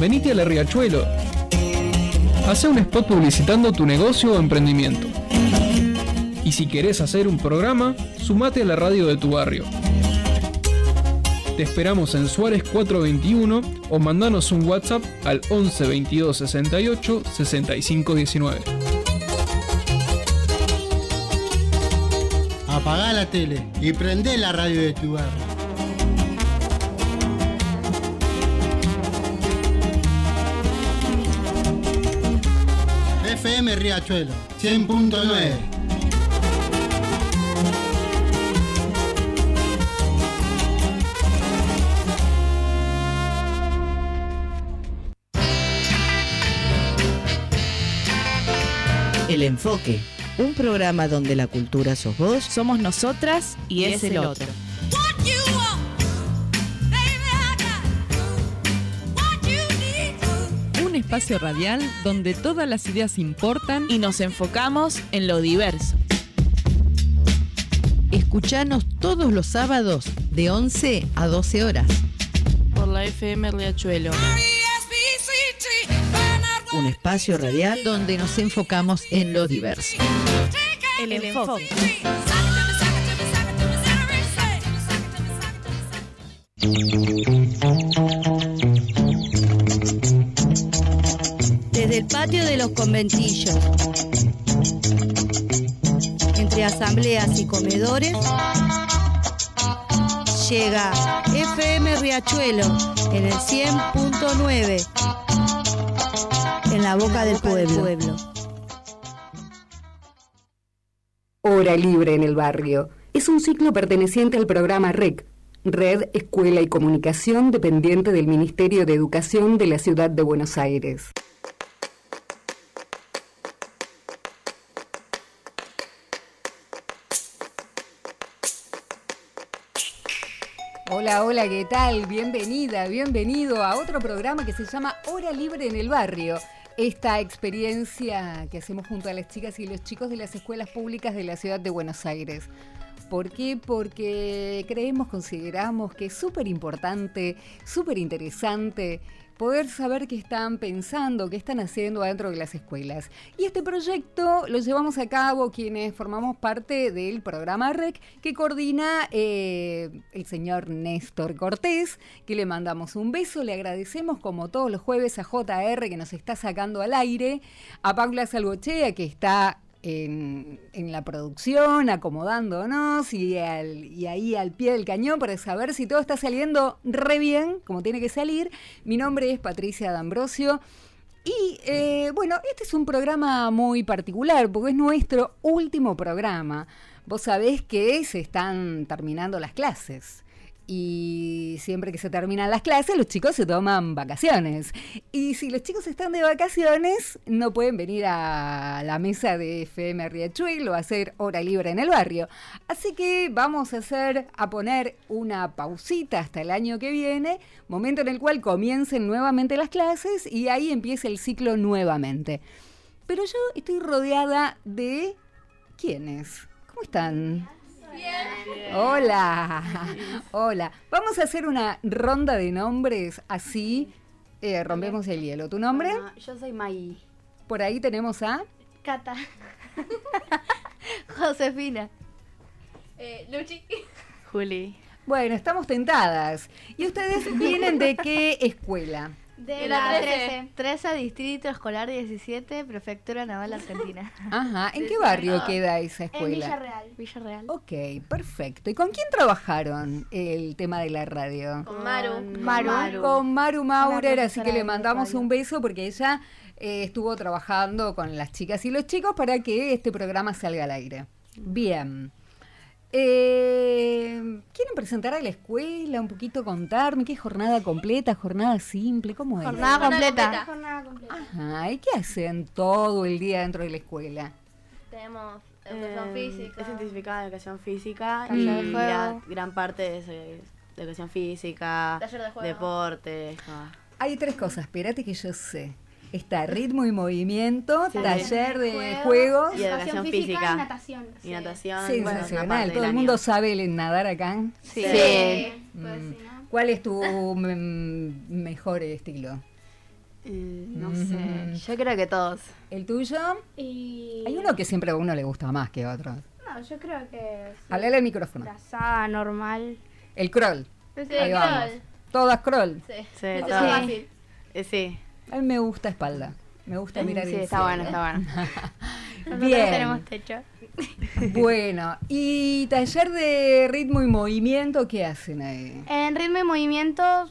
venite a la Riachuelo. Hacé un spot publicitando tu negocio o emprendimiento. Y si querés hacer un programa, sumate a la radio de tu barrio. Te esperamos en Suárez 421 o mandanos un WhatsApp al 11 22 68 65 19. Apagá la tele y prendé la radio de tu barrio. FM Riachuelo 100.9. El Enfoque, un programa donde la cultura sos vos, somos nosotras y es el otro. Un espacio radial donde todas las ideas importan y nos enfocamos en lo diverso. Escuchanos todos los sábados de 11 a 12 horas. Por la FM Riachuelo. Un espacio radial donde nos enfocamos en lo diverso. El Enfoque. Desde el patio de los conventillos, entre asambleas y comedores, llega FM Riachuelo en el 100.9. En la boca del pueblo. Hora Libre en el Barrio. Es un ciclo perteneciente al programa REC, Red, Escuela y Comunicación, dependiente del Ministerio de Educación de la Ciudad de Buenos Aires. Hola, hola, ¿qué tal? Bienvenida, bienvenido a otro programa que se llama Hora Libre en el Barrio. Esta experiencia que hacemos junto a las chicas y los chicos de las escuelas públicas de la ciudad de Buenos Aires. ¿Por qué? Porque consideramos que es súper importante, súper interesante poder saber qué están pensando, qué están haciendo adentro de las escuelas. Y este proyecto lo llevamos a cabo quienes formamos parte del programa REC que coordina el señor Néstor Cortés, que le mandamos un beso, le agradecemos como todos los jueves a JR que nos está sacando al aire, a Paula Salvochea que está en la producción, acomodándonos y ahí al pie del cañón para saber si todo está saliendo re bien, como tiene que salir. Mi nombre es Patricia D'Ambrosio y este es un programa muy particular porque es nuestro último programa. Vos sabés que se están terminando las clases. Y siempre que se terminan las clases, los chicos se toman vacaciones. Y si los chicos están de vacaciones, no pueden venir a la mesa de FM Riachuelo a hacer hora libre en el barrio. Así que vamos a poner una pausita hasta el año que viene, momento en el cual comiencen nuevamente las clases y ahí empieza el ciclo nuevamente. Pero yo estoy rodeada de... ¿Quiénes? ¿Cómo están? Bien. Hola. Vamos a hacer una ronda de nombres, así rompemos el hielo. ¿Tu nombre? Bueno, yo soy May. Por ahí tenemos a... Cata. Josefina. Luchi. Juli. Bueno, estamos tentadas. ¿Y ustedes vienen de qué escuela? De la 13 Distrito Escolar 17, Prefectura Naval Argentina. Ajá, ¿en qué barrio queda esa escuela? En Villarreal. Ok, perfecto. ¿Y con quién trabajaron el tema de la radio? Con Maru. Con Maru Maurer, así que le mandamos un beso porque ella estuvo trabajando con las chicas y los chicos para que este programa salga al aire. Bien. ¿Quieren presentar a la escuela? Un poquito contarme, ¿qué es jornada completa, jornada simple? ¿Cómo es? Jornada completa. Ajá, ¿y qué hacen todo el día dentro de la escuela? Tenemos educación física. Es científica de educación física Taller y de juego. gran parte es de educación física, Taller de juego. deportes. Hay tres cosas, espérate que yo sé. Está ritmo y movimiento, Sí. taller de juegos. Y educación física. Y natación. Y natación. Sensacional. Bueno, ¿Todo el mundo sabe nadar acá? Sí. Pues sí, ¿no? ¿Cuál es tu mejor estilo? No sé, yo creo que todos. ¿El tuyo? Y... Hay uno que siempre a uno le gusta más que a otro. No, yo creo que... sí. Hablale al micrófono. La saga normal. El crawl. Sí, Ahí vamos. crawl. Todas crawl. Sí, Sí, eso es todo. fácil. Sí. A mí me gusta espalda. Me gusta mirar Sí, el está cielo. bueno, está bueno. Nosotros Bien. tenemos techo. Bueno, ¿y taller de ritmo y movimiento qué hacen ahí? En ritmo y movimiento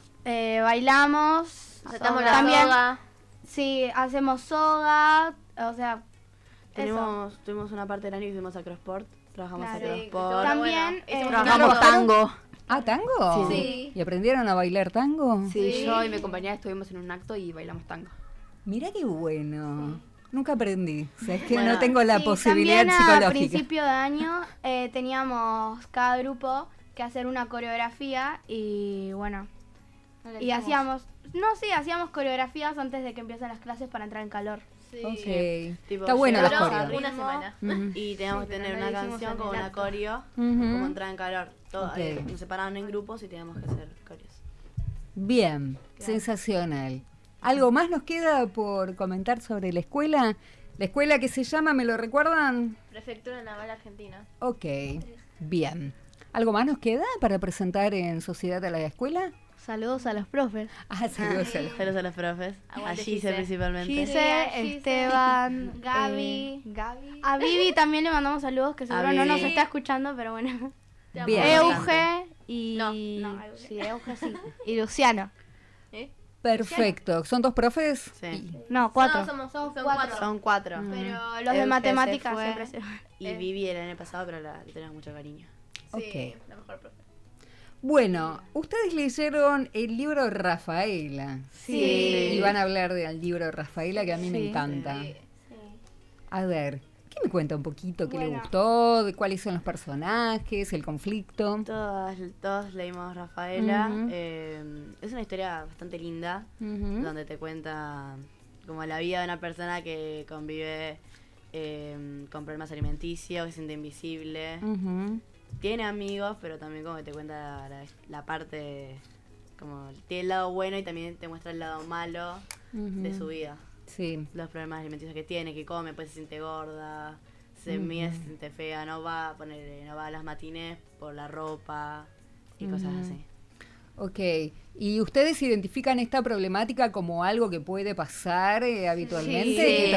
bailamos. Saltamos la también, soga. Sí, hacemos soga. O sea, eso. Tuvimos una parte del año que hicimos acrosport. Trabajamos Claro. Sí, que acrosport. estuvo También, bueno. Hicimos Trabajamos una tango. ¿Ah, tango? Sí. ¿Y aprendieron a bailar tango? Sí, Sí. yo y mi compañera estuvimos en un acto y bailamos tango. Mirá qué bueno. Nunca aprendí. O sea, es que Bueno, no tengo la Sí, posibilidad también psicológica. a principio de año teníamos cada grupo que hacer una coreografía y bueno, y hacíamos coreografías antes de que empiecen las clases para entrar en calor. Sí. Ok. Tipo, Está bueno las Duró coreos. una semana. Ujú. Y teníamos que tener pero no una lo hicimos canción en con el una acto. coreo, Ujú. como entrar en calor. Todo, Ok. nos separaban en grupos y teníamos que hacer coreos. Bien, sensacional. ¿Algo más nos queda por comentar sobre la escuela? La escuela que se llama, ¿me lo recuerdan? Prefectura Naval Argentina. Ok, bien. ¿Algo más nos queda para presentar en Sociedad a la Escuela? Saludos a los profes. Ah, saludos. Saludos a los profes. Aguante, A Gise Gise. principalmente. Gise, Gise. Esteban, Gaby. a Vivi también le mandamos saludos, que seguro no nos Vivi. está escuchando, pero bueno. Te amo. Bien. Euge y... No, Euge. Sí, Euge sí. Y Luciano. ¿Eh? Perfecto. ¿Son dos profes? Sí. No, 4. No, somos cuatro. Son 4. Pero los de Euge matemáticas se fue. siempre se van. Y Vivi el año pasado, pero le tenemos mucho cariño. Sí, Ok. la mejor profe. Bueno, ustedes leyeron el libro Rafaela. Sí. Y van a hablar del libro Rafaela, que a mí me Sí. encanta. Sí. A ver, ¿qué me cuenta un poquito? ¿Qué le Bueno. gustó? ¿De cuáles son los personajes? ¿El conflicto? Todos leímos Rafaela. Ujú. Es una historia bastante linda, Ujú. donde te cuenta como la vida de una persona que convive con problemas alimenticios, que se siente invisible. Ujú. Tiene amigos, pero también como que te cuenta la parte, como tiene el lado bueno y también te muestra el lado malo de Ujú. su vida. Sí. Los problemas alimenticios que tiene, que come, pues se siente gorda, se mide, se siente fea, no va a las matines por la ropa y cosas así. Ok. ¿Y ustedes identifican esta problemática como algo que puede pasar habitualmente? Que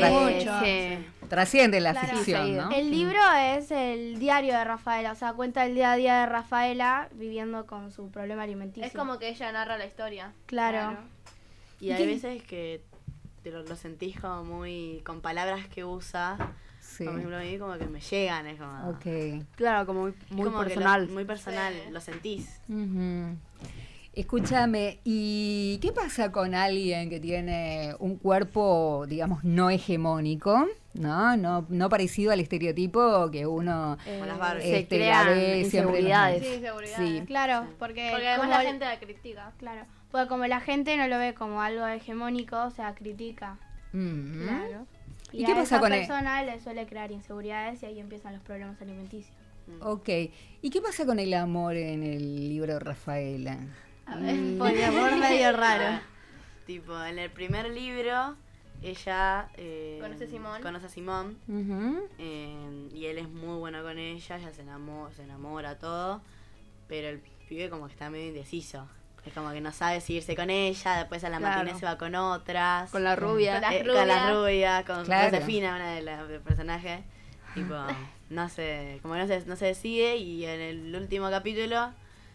trasciende la Claro. ficción, ¿no? El libro es el diario de Rafaela, o sea, cuenta el día a día de Rafaela viviendo con su problema alimenticio. Es como que ella narra la historia. Claro. Y hay veces que te lo sentís como muy, con palabras que usa, Sí. por ejemplo a mí como que me llegan, es como... Ok. Claro, como muy personal. muy personal, Sí. lo sentís. Ujú. Escúchame, ¿y qué pasa con alguien que tiene un cuerpo, digamos, no hegemónico, no parecido al estereotipo que uno Con las Barbies. Se este, crean la ve siempre en los inseguridades. Sí, seguridad. Sí. Claro, porque Porque además como la gente la critica. Claro, porque como la gente no lo ve como algo hegemónico, o sea, critica. Ujú. Claro. ¿Y a qué pasa esa con persona le suele crear inseguridades y ahí empiezan los problemas alimenticios. Ok. ¿Y qué pasa con el amor en el libro Rafaela? A ver, Poliamor medio raro. Tipo, en el primer libro, ella Conoce a Simón. a Simón Ujú. y él es muy bueno con ella se enamora todo, pero el pibe como que está medio indeciso. Es como que no sabe si irse con ella, después a la Claro. matinée se va con otras. Con la rubia. Con las Con las rubias. rubias, con Claro. Josefina, una de los personajes. Tipo, no se decide y en el último capítulo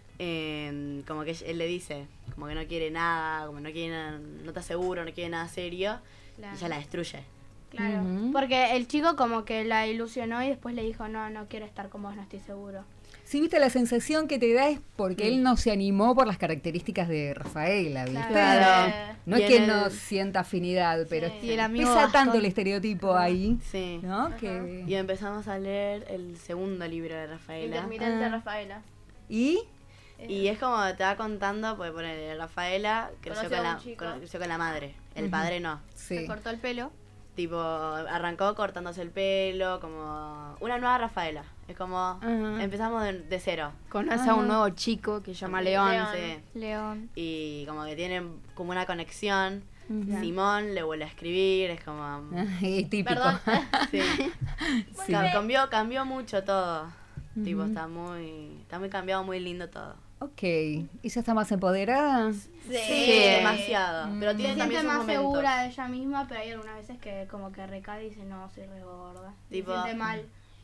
como que él le dice, como que no quiere nada, como no quiere nada, no está seguro, no quiere nada serio, Claro. y ella la destruye. Claro, Ujú. porque el chico como que la ilusionó y después le dijo, no quiero estar con vos, no estoy seguro. Sí, viste, la sensación que te da es porque él no se animó por las características de Rafaela, ¿viste? Claro. No Y es que en no el- sienta afinidad, pero Sí. es Y que el amigo pesa Gastón. tanto el estereotipo ahí, Sí. ¿no? Que... Y empezamos a leer el segundo libro de Rafaela. Intermitente Ah. Rafaela. ¿Y? Y es como te va contando, porque poner Rafaela creció Conoció con, a la, un chico. creció con la madre, el Ujú. padre no. Sí. Se cortó el pelo. Tipo, arrancó cortándose el pelo, como una nueva Rafaela. Es como, Ajá. empezamos de cero. Conoce a un nuevo chico que se llama León. León. Sí. León. Y como que tienen como una conexión. Simón le vuelve a escribir, es como... típico. Perdón. Sí. Sí. Cambió mucho todo. Tipo, está muy cambiado, muy lindo todo. Ok. ¿Ella está más empoderada? Sí, demasiado. Pero tiene Se también siente sus más momentos. segura de ella misma, pero hay algunas veces que como que recae y dice, no, soy re gorda. Tipo, Se siente mal.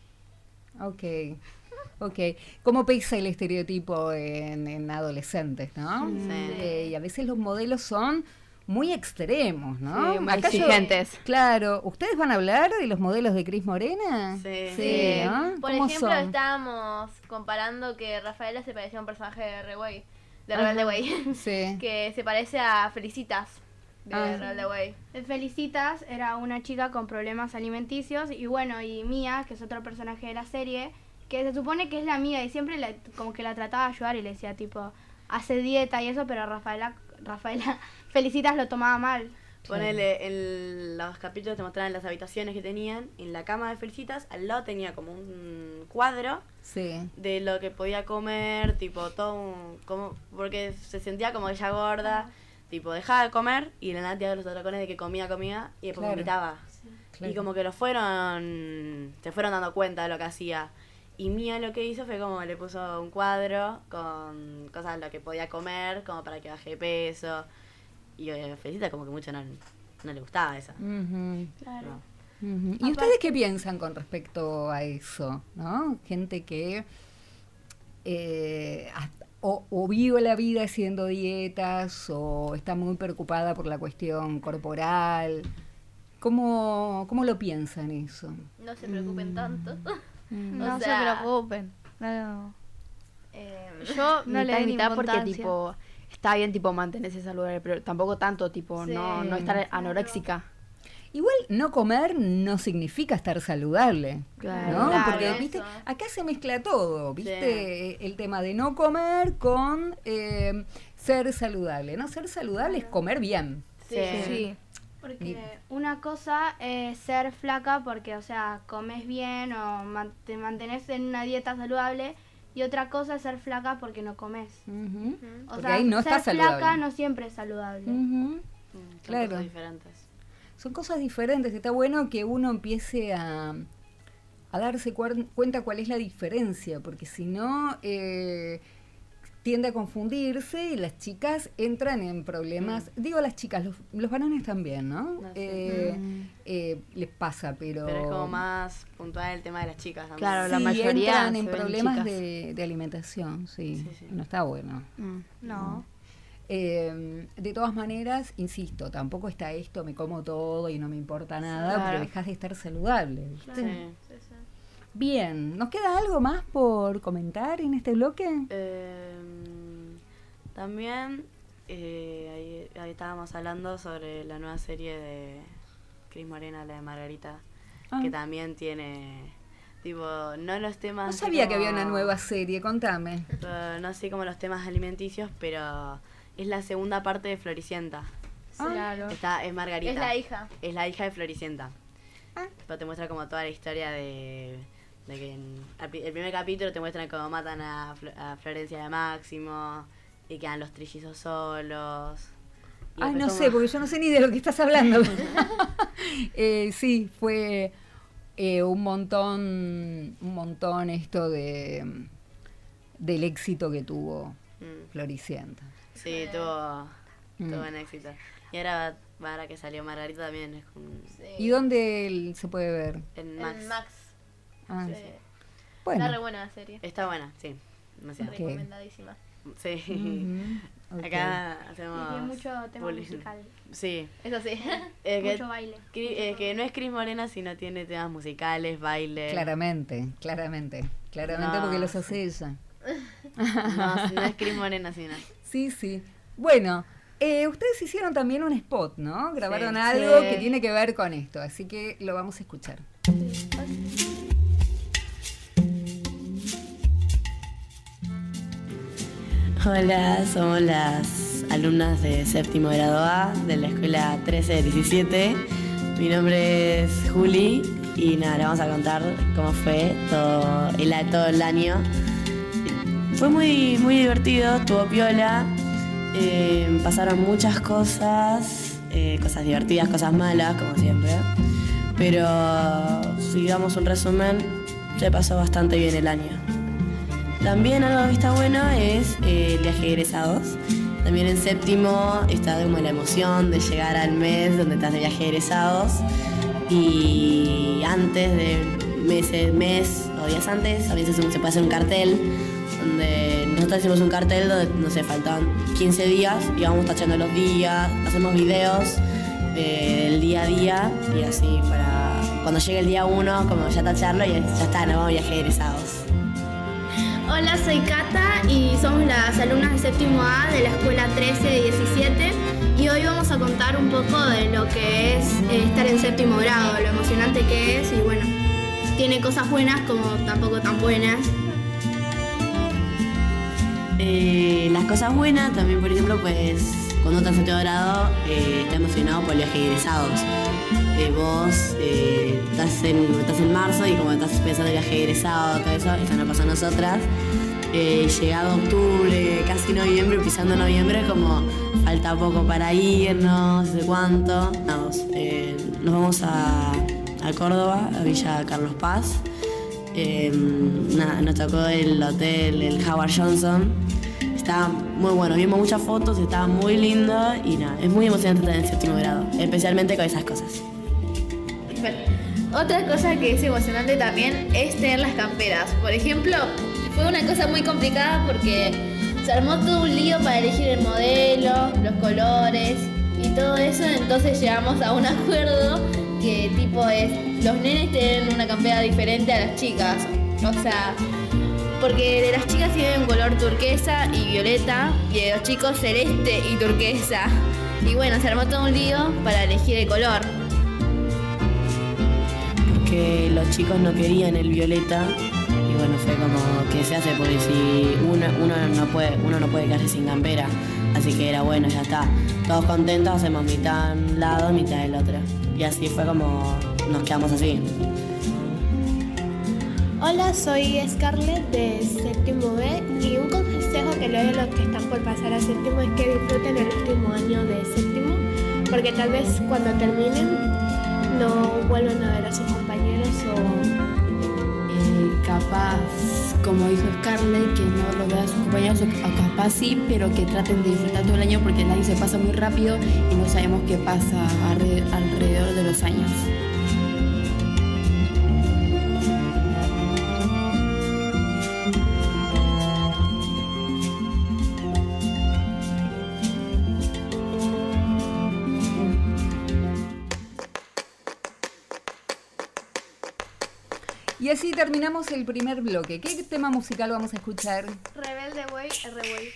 Ok. ¿Cómo pesa el estereotipo en adolescentes, no? Sí. Y a veces los modelos son muy extremos, ¿no? Sí, muy exigentes. Claro. ¿Ustedes van a hablar de los modelos de Cris Morena? Sí. ¿no? Por ¿Cómo ejemplo, son? estábamos comparando que Rafaela se parecía a un personaje de Reway, de Rebelde Way. Sí. Que se parece a Felicitas de Ah. Rebelde Way. Felicitas era una chica con problemas alimenticios y bueno, y Mía, que es otro personaje de la serie, que se supone que es la amiga y siempre como que la trataba de ayudar y le decía tipo, hace dieta y eso, pero Rafaela Felicitas lo tomaba mal. Ponele, en los capítulos te mostraban las habitaciones que tenían. En la cama de Felicitas, al lado tenía como un cuadro de lo que podía comer, tipo todo porque se sentía como ella gorda, tipo dejaba de comer y la nada tiraba los atracones de que comía y después vomitaba. Claro. Y como que se fueron dando cuenta de lo que hacía. Y Mía lo que hizo fue como le puso un cuadro con cosas de lo que podía comer, como para que baje de peso. Y Felicita como que mucho no le gustaba eso. Claro. ¿Y ustedes qué piensan con respecto a eso? ¿No? Gente que o vive la vida haciendo dietas o está muy preocupada por la cuestión corporal. ¿Cómo lo piensan eso? No se preocupen tanto. No O se sea, preocupen. No. Yo No le den mitad porque importancia. tipo está bien tipo mantenerse saludable, pero tampoco tanto tipo Sí. no estar anoréxica. Igual no comer no significa estar saludable, Claro. ¿no? Claro, Porque, eso. viste, acá se mezcla todo, ¿viste? El tema de no comer con ser saludable, ¿no? Ser saludable es comer bien. Sí. Porque una cosa es ser flaca porque, o sea, comes bien o te mantenés en una dieta saludable. Y otra cosa es ser flaca porque no comes. O Porque sea, ahí no ser está saludable. flaca no siempre es saludable. Son Claro. cosas diferentes. Son cosas diferentes. Está bueno que uno empiece a darse cuenta cuál es la diferencia, porque si no tiende a confundirse y las chicas entran en problemas. Digo las chicas, los varones también, ¿no? Les pasa, pero es como más puntual el tema de las chicas también. Claro, la sí, mayoría entran en se ven problemas chicas. de alimentación, sí. No está bueno. No. De todas maneras, insisto, tampoco está esto, me como todo y no me importa nada, Claro. porque dejas de estar saludable, ¿viste? Sí. Bien, ¿nos queda algo más por comentar en este bloque? También ahí estábamos hablando sobre la nueva serie de Cris Morena, la de Margarita, que también tiene tipo no los temas. No sabía que había una nueva serie, contame. No sé como los temas alimenticios, pero es la segunda parte de Floricienta. Claro. Es Margarita. Es la hija. Es la hija de Floricienta. Pero te muestra como toda la historia de que el primer capítulo te muestran cómo matan a Florencia de Máximo y quedan los trillizos solos. Y Ay, después no como- sé, porque yo no sé ni de lo que estás hablando. Sí, fue un montón esto del éxito que tuvo Floricienta. Sí, tuvo un éxito. Y ahora que salió Margarita también es como... ¿Y dónde se puede ver? En Max. En Max. Ah, Sí. bueno. Está re buena la serie. Está buena, sí. Demasiado. Recomendadísima. Sí. Acá hacemos... Tiene mucho tema public- musical. Sí. Eso sí. Mucho baile. Que no es Cris Morena, sino tiene temas musicales, baile. Claramente, No, porque los hace ella. No es Cris Morena, sino. Sí. Bueno, ustedes hicieron también un spot, ¿no? Grabaron Sí. algo Sí. que tiene que ver con esto, así que lo vamos a escuchar. Hola, somos las alumnas de séptimo grado A de la escuela 1317. Mi nombre es Juli y nada, le vamos a contar cómo fue todo el año. Fue muy divertido, estuvo piola, pasaron muchas cosas, cosas divertidas, cosas malas, como siempre. Pero si damos un resumen, se pasó bastante bien el año. También algo que está bueno es el viaje de egresados. También en séptimo está como la emoción de llegar al mes donde estás de viaje de egresados. Y antes de mes o días antes, a veces se puede hacer un cartel, donde nosotros hicimos un cartel donde, no sé, faltaban 15 días y vamos tachando los días, hacemos videos del día a día y así para cuando llegue el día 1, como ya tacharlo y ya está, nos vamos a viaje de egresados. Hola, soy Cata y somos las alumnas de séptimo A de la escuela 13 de 17 y hoy vamos a contar un poco de lo que es estar en séptimo grado, lo emocionante que es y bueno, tiene cosas buenas como tampoco tan buenas. Las cosas buenas también, por ejemplo, pues cuando estás en séptimo grado estás emocionado por el viaje de egresados. Vos estás en marzo y como estás pensando en el viaje de egresado, todo eso nos pasa a nosotras. Llegado octubre, casi noviembre, pisando noviembre, como falta poco para irnos, no sé cuánto. Nos vamos a Córdoba, a Villa Carlos Paz. Nos tocó el hotel, el Howard Johnson. Estaba muy bueno, vimos muchas fotos, estaba muy lindo y nada, es muy emocionante estar en séptimo grado, especialmente con esas cosas. Bueno, otra cosa que es emocionante también es tener las camperas. Por ejemplo, fue una cosa muy complicada porque se armó todo un lío para elegir el modelo, los colores y todo eso, entonces llegamos a un acuerdo que tipo es, los nenes tienen una campera diferente a las chicas, o sea, porque de las chicas tienen un color turquesa y violeta y de los chicos celeste y turquesa. Y bueno, se armó todo un lío para elegir el color. Porque los chicos no querían el violeta y bueno, fue como que se hace porque si uno no puede quedarse sin campera, así que era bueno, ya está. Todos contentos, hacemos mitad de un lado, mitad del otro. Y así fue como nos quedamos así. Hola, soy Scarlett de séptimo B y un consejo que le doy a los que están por pasar a séptimo es que disfruten el último año de séptimo, porque tal vez cuando terminen no vuelvan a ver a sus compañeros o capaz, como dijo Scarlett, que no lo vea a sus compañeros o capaz sí, pero que traten de disfrutar todo el año porque el año se pasa muy rápido y no sabemos qué pasa alrededor de los años. Y así terminamos el primer bloque. ¿Qué tema musical vamos a escuchar? Rebelde Way, R-Way.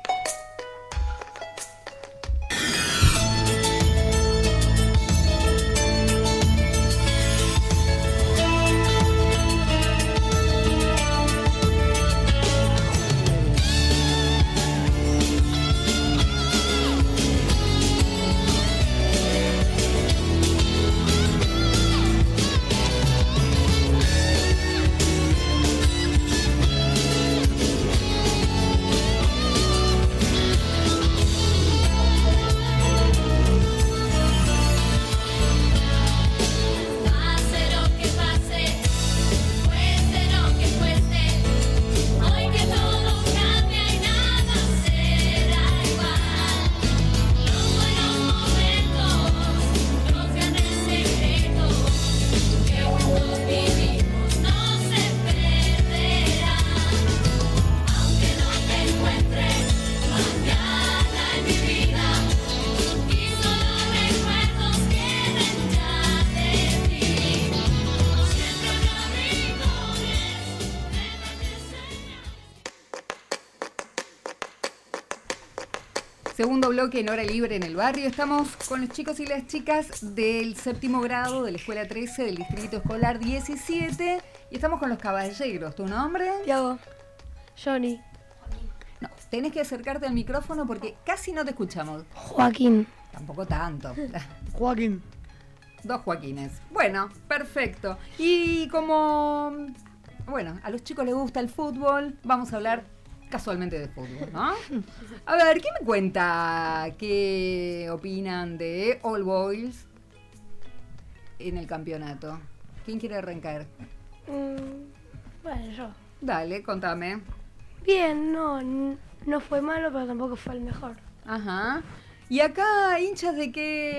Segundo bloque en Hora Libre en el Barrio. Estamos con los chicos y las chicas del séptimo grado de la Escuela 13 del Distrito Escolar 17 y estamos con los caballeros. ¿Tu nombre? Tiago. Johnny. No, tenés que acercarte al micrófono porque casi no te escuchamos. Joaquín. Tampoco tanto. Joaquín. Dos Joaquines. Bueno, perfecto. Y como, bueno, a los chicos les gusta el fútbol, vamos a hablar casualmente de fútbol, ¿no? A ver, ¿quién me cuenta qué opinan de All Boys en el campeonato? ¿Quién quiere arrancar? Bueno, yo. Dale, contame. Bien, no fue malo, pero tampoco fue el mejor. Ajá. ¿Y acá hinchas de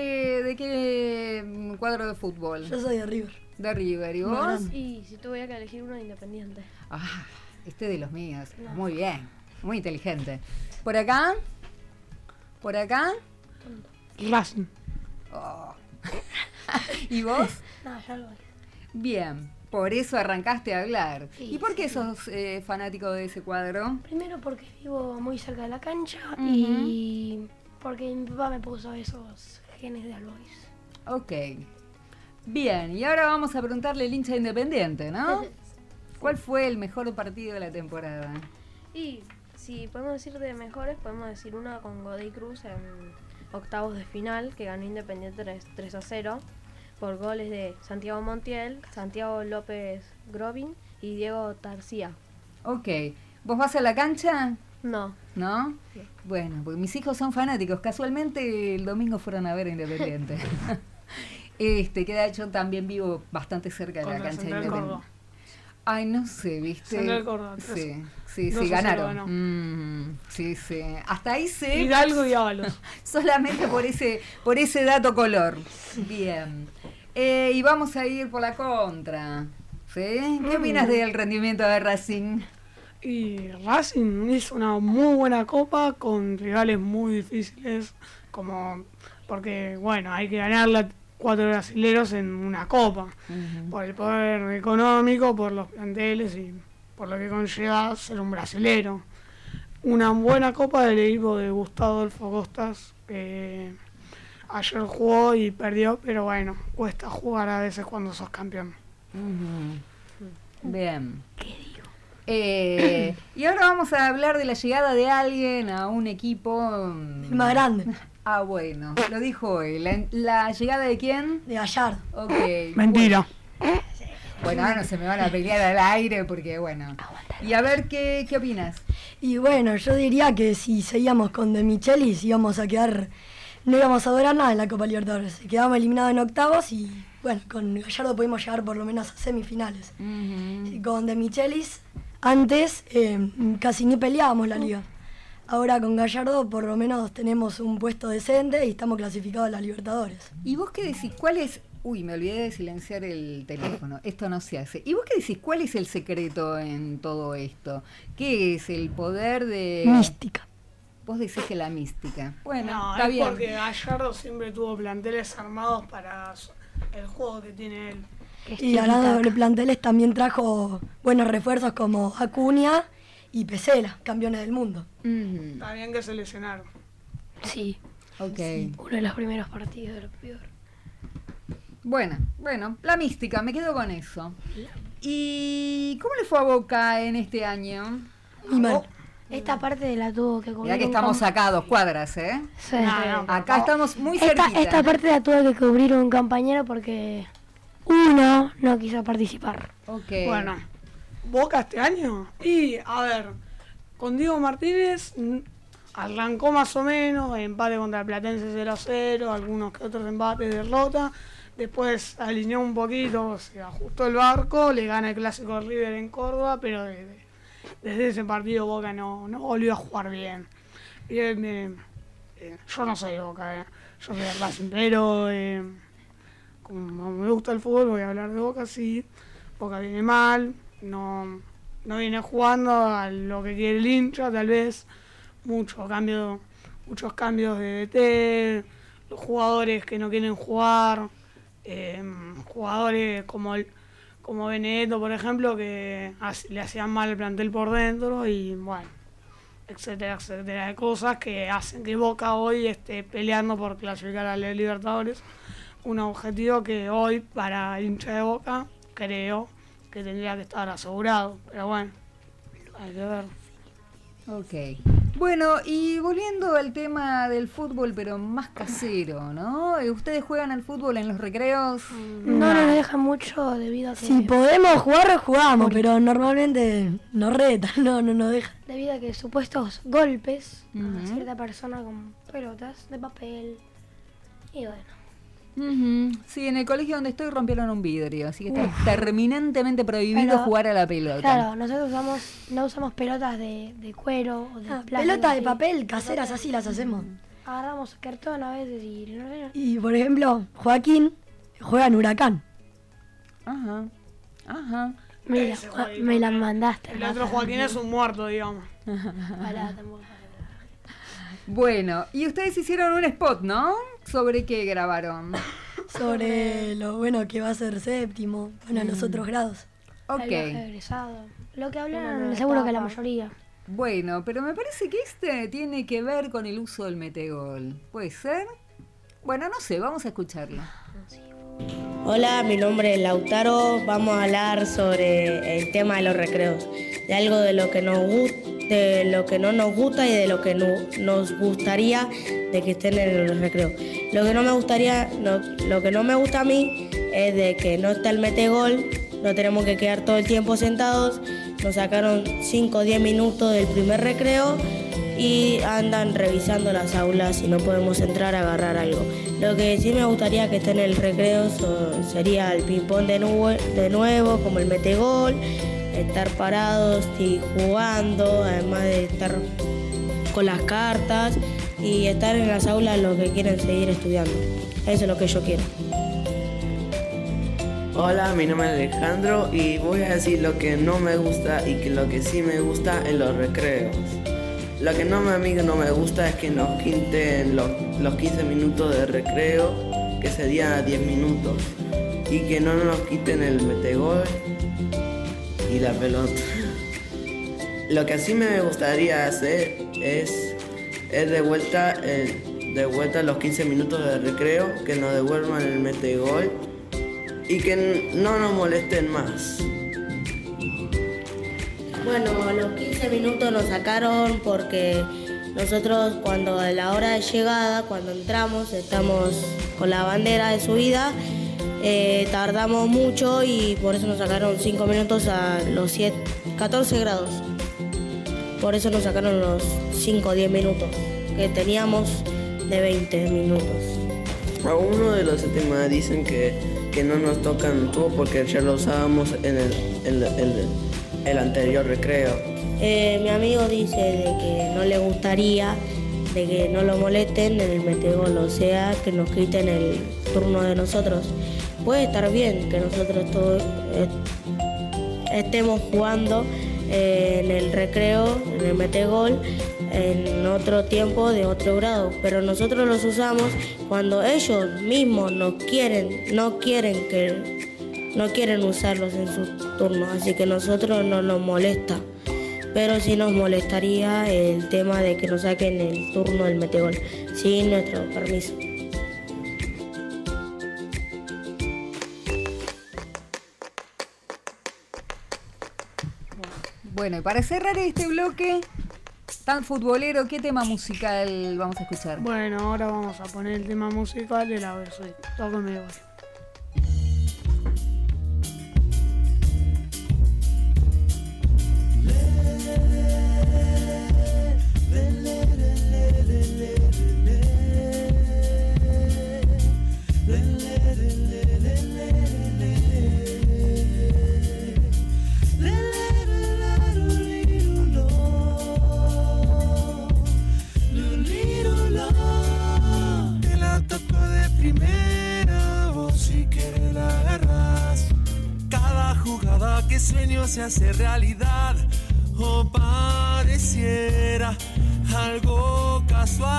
qué cuadro de fútbol? Yo soy de River. De River, ¿y vos? Y si tuviera que elegir uno, Independiente. Ah, este de los míos. No. Muy bien, muy inteligente. ¿Por acá? ¿Por acá? Racing. Oh. ¿Y vos? No, ya lo Bien, por eso arrancaste a hablar. Sí, ¿Y por qué sos fanático de ese cuadro? Primero porque vivo muy cerca de la cancha y porque mi papá me puso esos genes de All Boys. Ok. Bien, y ahora vamos a preguntarle al hincha Independiente, ¿no? ¿Cuál fue el mejor partido de la temporada? Y si podemos decir de mejores, podemos decir uno con Godoy Cruz en octavos de final, que ganó Independiente 3-0, por goles de Santiago Montiel, Santiago López Grovin y Diego Tarcía. Ok. ¿Vos vas a la cancha? No. ¿No? Sí. Bueno, pues mis hijos son fanáticos. Casualmente el domingo fueron a ver a Independiente. Que de hecho también vivo bastante cerca de la cancha de Independiente. Ay, no sé, ¿viste? Central Córdoba. Sí, ganaron. Sí. Hasta ahí sé. Hidalgo y Ábalos. Solamente por ese dato color. Bien. Y vamos a ir por la contra. ¿Sí? ¿Qué opinas del rendimiento de Racing? Y Racing hizo una muy buena copa con rivales muy difíciles, porque bueno, hay que ganarle 4 brasileros en una copa, por el poder económico, por los planteles y por lo que conlleva ser un brasilero. Una buena copa del equipo de Gustavo Adolfo Costas, que ayer jugó y perdió, pero bueno, cuesta jugar a veces cuando sos campeón. Bien. ¿Qué digo? Y ahora vamos a hablar de la llegada de alguien a un equipo más grande. Ah, bueno, lo dijo él. ¿La llegada de quién? De Gallardo. Ok. Mentira. Bueno, ahora no se me van a pelear al aire porque, bueno. Y a ver, ¿qué opinas? Y bueno, yo diría que si seguíamos con De Michelis íbamos a quedar, no íbamos a durar nada en la Copa Libertadores. Quedamos eliminados en octavos y, bueno, con Gallardo pudimos llegar por lo menos a semifinales. Y con De Michelis, antes casi ni peleábamos la liga. Ahora con Gallardo por lo menos tenemos un puesto decente y estamos clasificados a la Libertadores. ¿Y vos qué decís? ¿Cuál es? Uy, me olvidé de silenciar el teléfono. Esto no se hace. ¿Y vos qué decís? ¿Cuál es el secreto en todo esto? ¿Qué es el poder de...? Mística. Vos decís que la mística. Bueno, no, está bien. Porque Gallardo siempre tuvo planteles armados para el juego que tiene él. Y hablando de planteles también trajo buenos refuerzos como Acuña y Pesela, campeones del mundo. Está bien que se lesionaron. Sí. Ok. Sí, uno de los primeros partidos de lo peor. Bueno, la mística, me quedo con eso. ¿Y cómo le fue a Boca en este año? Muy mal. Esta parte la tuvo que cubrir. Mirá que estamos acá a 2 cuadras, ¿eh? Sí. Acá estamos muy cerquita. Esta parte la tuvo que cubrir un compañero porque uno no quiso participar. Ok. Bueno, Boca este año. Y, a ver, con Diego Martínez arrancó más o menos, empate contra el Platense 0-0, algunos que otros empates, derrota. Después alineó un poquito, se ajustó el barco, le gana el clásico River en Córdoba, pero desde ese partido Boca no volvió a jugar bien. Yo no soy de Boca, yo soy de Racing, pero como me gusta el fútbol voy a hablar de Boca, sí. Boca viene mal, no viene jugando a lo que quiere el hincha, tal vez. Muchos cambios de DT, los jugadores que no quieren jugar, jugadores como Benedetto, por ejemplo, que le hacían mal el plantel por dentro y bueno, etcétera de cosas que hacen que Boca hoy esté peleando por clasificar a la Libertadores, un objetivo que hoy para el hincha de Boca creo que tendría que estar asegurado, pero bueno, hay que ver. Ok. Bueno, y volviendo al tema del fútbol, pero más casero, ¿no? ¿Ustedes juegan al fútbol en los recreos? No nos dejan mucho debido a que... Si podemos jugar, jugamos, pero normalmente nos retan, no nos dejan. Debido a que supuestos golpes a cierta persona con pelotas de papel. Y bueno. Sí, en el colegio donde estoy rompieron un vidrio, así que está terminantemente prohibido jugar a la pelota. Claro, nosotros no usamos pelotas de cuero o de plástico. Pelotas de papel, caseras, así las hacemos. Agarramos cartón a veces y... Y por ejemplo, Joaquín juega en Huracán. Ajá. Mira, me la mandaste. El otro Joaquín es un muerto, digamos. Bueno, y ustedes hicieron un spot, ¿no? ¿Sobre qué grabaron? Sobre lo bueno que va a ser séptimo, bueno, los otros grados. Ok. El viaje egresado. Lo que hablan seguro que la mayoría. Bueno, pero me parece que este tiene que ver con el uso del metegol. ¿Puede ser? Bueno, no sé, vamos a escucharlo. Hola, mi nombre es Lautaro. Vamos a hablar sobre el tema de los recreos, de algo de lo que nos gusta, de lo que no nos gusta y de lo que nos gustaría de que estén en los recreos. Lo que no me gusta a mí es de que no está el metegol, no tenemos que quedar todo el tiempo sentados. Nos sacaron 5 o 10 minutos del primer recreo y andan revisando las aulas y no podemos entrar a agarrar algo. Lo que sí me gustaría que esté en el recreo sería el ping-pong de nuevo, como el metegol, estar parados y jugando, además de estar con las cartas y estar en las aulas los que quieren seguir estudiando. Eso es lo que yo quiero. Hola, mi nombre es Alejandro y voy a decir lo que no me gusta y que lo que sí me gusta en los recreos. Lo que a mí no me gusta es que nos quiten los 15 minutos de recreo, que serían 10 minutos, y que no nos quiten el metegol y la pelota. Lo que sí me gustaría hacer es de vuelta los 15 minutos de recreo, que nos devuelvan el metegol y que no nos molesten más. Bueno, los 15 minutos nos sacaron porque nosotros cuando a la hora de llegada, cuando entramos, estamos con la bandera de subida, tardamos mucho y por eso nos sacaron 5 minutos a los 14 grados. Por eso nos sacaron los 5 o 10 minutos que teníamos de 20 minutos. A uno de los temas dicen que no nos tocan tubo porque ya lo usábamos en el anterior recreo. Mi amigo dice de que no le gustaría de que no lo molesten en el metegol, o sea, que nos quiten el turno de nosotros. Puede estar bien que nosotros todos estemos jugando en el recreo, en el metegol, en otro tiempo de otro grado, pero nosotros los usamos cuando ellos mismos no quieren usarlos en su turno, así que nosotros no nos molesta, pero sí nos molestaría el tema de que nos saquen el turno del metegol sin nuestro permiso. Bueno, y para cerrar este bloque tan futbolero, ¿qué tema musical vamos a escuchar? Bueno, ahora vamos a poner el tema musical de la Versuit. Tócame, voy. Que sueño se hace realidad o pareciera algo casual.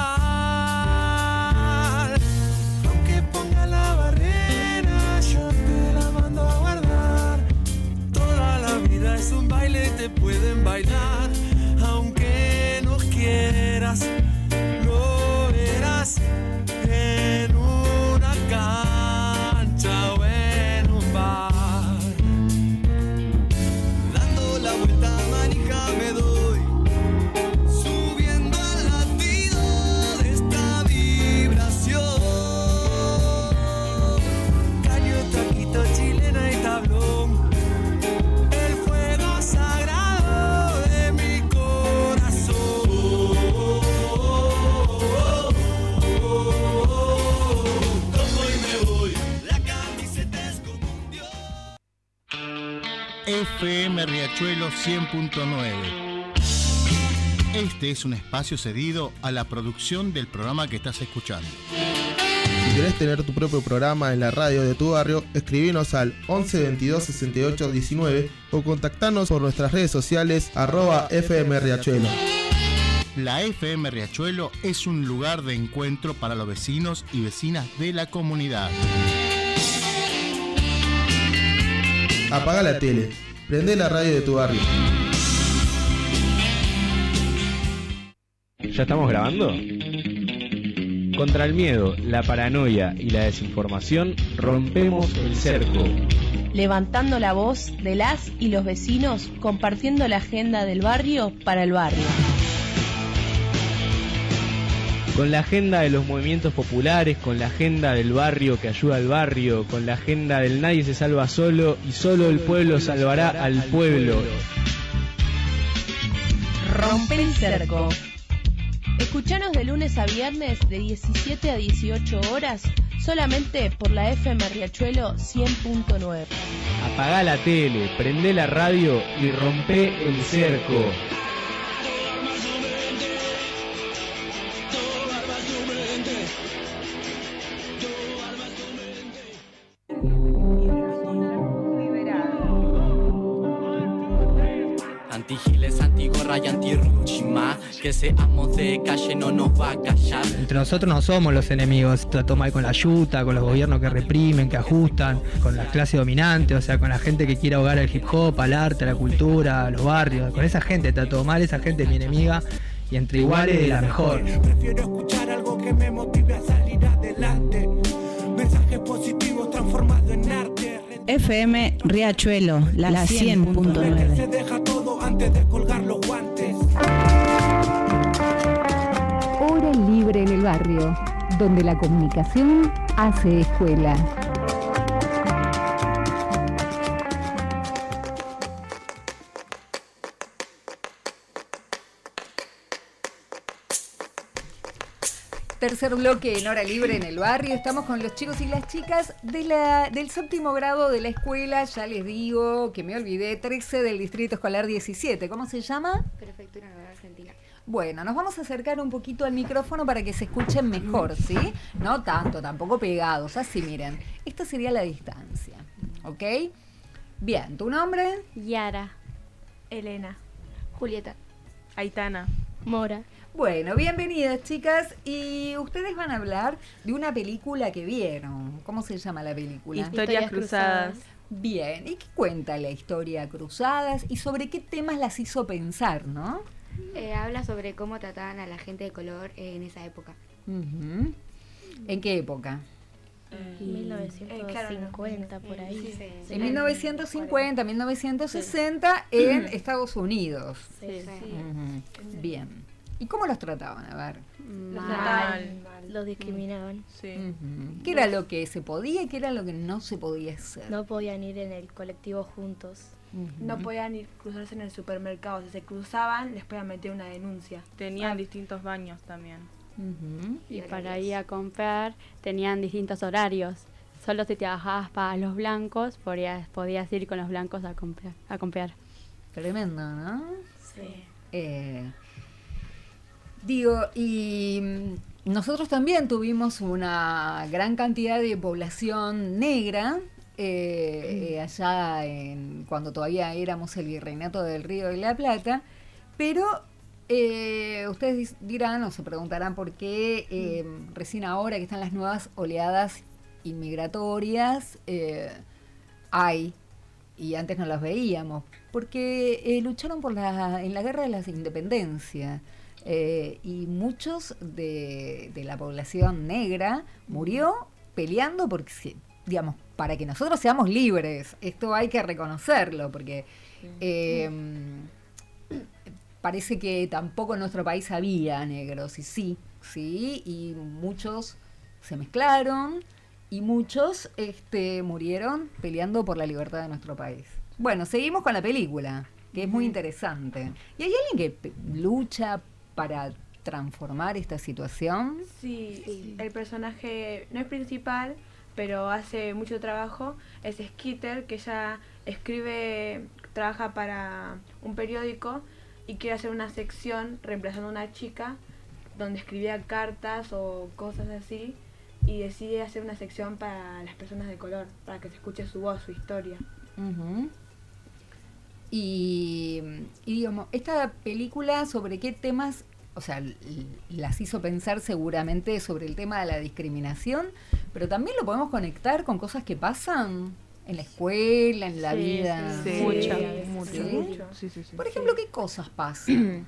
Aunque ponga la barrera, yo te la mando a guardar. Toda la vida es un baile, te pueden bailar. Aunque no quieras, lo verás en una cancha o en un bar. Me doy subiendo FM Riachuelo 100.9. Este es un espacio cedido a la producción del programa que estás escuchando. Si querés tener tu propio programa en la radio de tu barrio, escribinos al 11 22 68 19 o contactanos por nuestras redes sociales @FM Riachuelo. La FM Riachuelo es un lugar de encuentro para los vecinos y vecinas de la comunidad. Apaga la tele, prende la radio de tu barrio. ¿Ya estamos grabando? Contra el miedo, la paranoia y la desinformación, rompemos el cerco. Levantando la voz de las y los vecinos, compartiendo la agenda del barrio para el barrio. Con la agenda de los movimientos populares, con la agenda del barrio que ayuda al barrio, con la agenda del nadie se salva solo y solo el pueblo salvará al pueblo. Rompe el cerco. Escuchanos de lunes a viernes de 17 a 18 horas solamente por la FM Riachuelo 100.9. Apagá la tele, prende la radio y rompe el cerco. Antigiles, antigorra y antirruchima, que seamos de calle no nos va a callar. Entre nosotros no somos los enemigos, trató mal con la yuta, con los gobiernos que reprimen, que ajustan, con la clase dominante, o sea, con la gente que quiere ahogar al hip hop, al arte, a la cultura, a los barrios, con esa gente trató mal, esa gente es mi enemiga y entre iguales la mejor. Prefiero escuchar algo que me motive a salir adelante, mensajes positivos transformados en arte. FM Riachuelo, la 100.9. Se deja todo antes de colgar los guantes. Hora libre en el barrio, donde la comunicación hace escuela. Tercer bloque en Hora Libre en el barrio. Estamos con los chicos y las chicas del séptimo grado de la escuela. Ya les digo que me olvidé, 13 del Distrito Escolar 17. ¿Cómo se llama? Prefectura Naval Argentina. Bueno, nos vamos a acercar un poquito al micrófono para que se escuchen mejor, ¿sí? No tanto, tampoco pegados. Así, miren. Esta sería la distancia. ¿Ok? Bien, ¿tu nombre? Yara. Elena. Julieta. Aitana. Mora. Bueno, bienvenidas chicas, y ustedes van a hablar de una película que vieron. ¿Cómo se llama la película? Historias Cruzadas. Bien, ¿y qué cuenta la historia Cruzadas y sobre qué temas las hizo pensar, no? Habla sobre cómo trataban a la gente de color en esa época. Uh-huh. ¿En qué época? 1950 por ahí. En 1950, 1960 en Estados Unidos. Sí. Uh-huh. Bien. ¿Y cómo los trataban? A ver. Mal. Los discriminaban. Sí. Uh-huh. ¿Qué era lo que se podía y qué era lo que no se podía hacer? No podían ir en el colectivo juntos. Uh-huh. No podían ir cruzarse en el supermercado. Si se cruzaban, les podían meter una denuncia. Tenían distintos baños también. Uh-huh. Y para ir a comprar tenían distintos horarios. Solo si trabajabas para los blancos podías ir con los blancos a comprar. Tremendo, ¿no? Sí. Digo, y nosotros también tuvimos una gran cantidad de población negra allá cuando todavía éramos el Virreinato del Río de la Plata, pero ustedes dirán o se preguntarán por qué recién ahora que están las nuevas oleadas inmigratorias hay, y antes no las veíamos, porque lucharon en la guerra de las independencias. Y muchos de la población negra murió peleando porque, digamos, para que nosotros seamos libres. Esto hay que reconocerlo, porque parece que tampoco en nuestro país había negros, y sí, y muchos se mezclaron y muchos murieron peleando por la libertad de nuestro país. Bueno, seguimos con la película, que es muy interesante. ¿Y hay alguien que lucha para transformar esta situación? Sí, el personaje no es principal, pero hace mucho trabajo. Es Skitter, que ella escribe trabaja para un periódico y quiere hacer una sección reemplazando a una chica donde escribía cartas o cosas así, y decide hacer una sección para las personas de color, para que se escuche su voz, su historia. Uh-huh. Y digamos, esta película, ¿sobre qué temas? O sea, las hizo pensar seguramente sobre el tema de la discriminación, pero también lo podemos conectar con cosas que pasan en la escuela, en la vida. Sí, mucho. Sí. Por ejemplo, ¿qué cosas pasan?